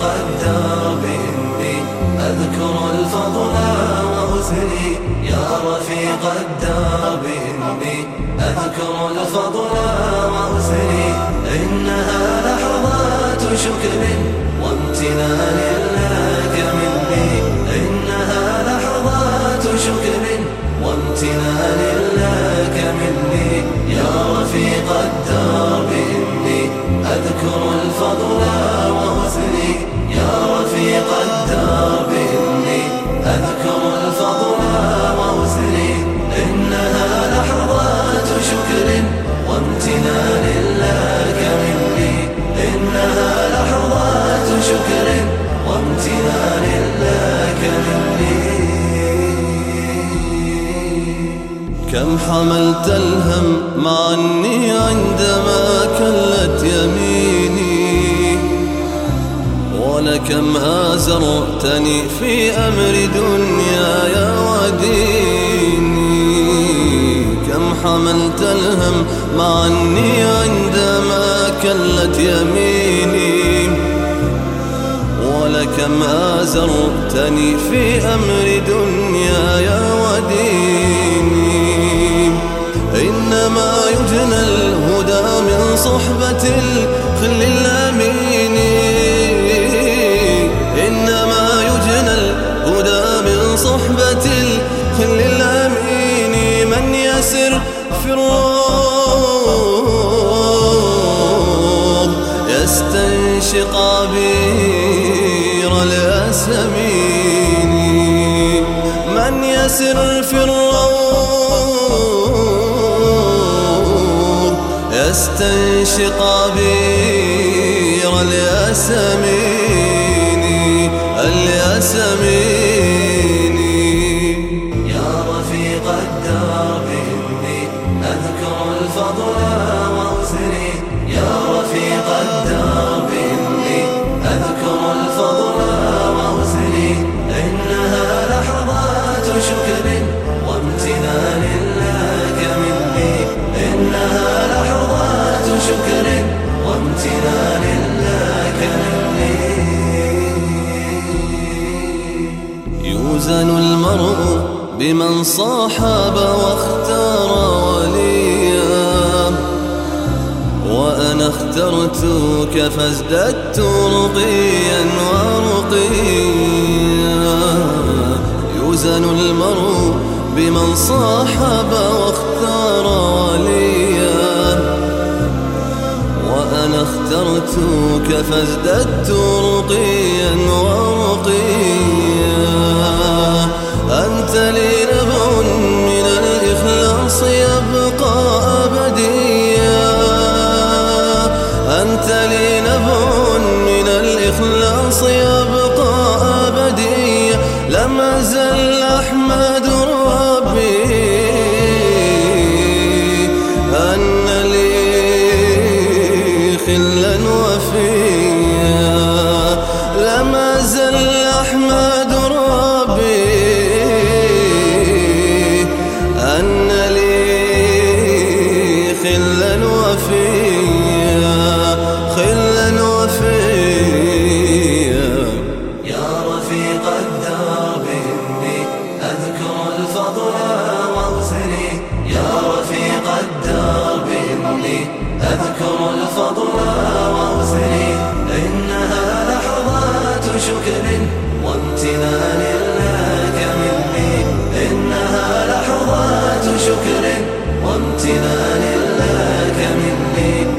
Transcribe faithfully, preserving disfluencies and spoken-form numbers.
الدرب إني أذكر الفضل وأثني يا رفيق الدرب إني أذكر الفضل وأثني إنها لحظات شكر وامتنان لك مني إنها لحظات شكر وامتنان لك مني يا رفيق الدرب إني أذكر الفضل وأثني يا رفيق الدرب إني أذكر الفضل وأثني إنها لحظات شكر وامتنان لك مني إنها لحظات شكر وامتنان لك مني كم حملت الهم معني عندما كلت يميني ولكم آزرتني في أمر دنياي وديني كم حملت الهم معني عندما كلت يميني ولكم آزرتني في أمر دنياي وديني إنما يجنى الهدى من صحبة الخل الأمين إنما يجنى الهدى من صحبة الخل الأمين من يسر في الروض يستنشق عبير الياسمين من يسر في الروض يستنشق عبير الياسمين الياسمين يا رفيق الدرب إني أذكر الفضل وأثني يا رفيق الدرب إني أذكر الفضل وأثني إنها لحظات شكر وامتنان لك مني إنها لحظات شكر وامتنان لك مني يوزن المرء بمن صاحب واختار وليا وأنا اخترتك فازددت رقيا ورقيا يوزن المرء بمن صاحب واختار وليا وأنا اخترتك فازددت رقيا ورقيا أنت لي نبع من الإخلاص يبقى أبديا أنت لي نبع من الإخلاص يبقى أبديا لم أزل أحمد ربي أن لي خلا وفيا لم أزل أحمد ربي أن لي خلا وفيا خلا وفيا يا رفيق الدرب إني أذكر الفضل وأثني يا رفيق الدرب إني أذكر الفضل وأثني إنها لحظات شكر وامتنان لك مني إنها لحظات شكر وامتنان لك مني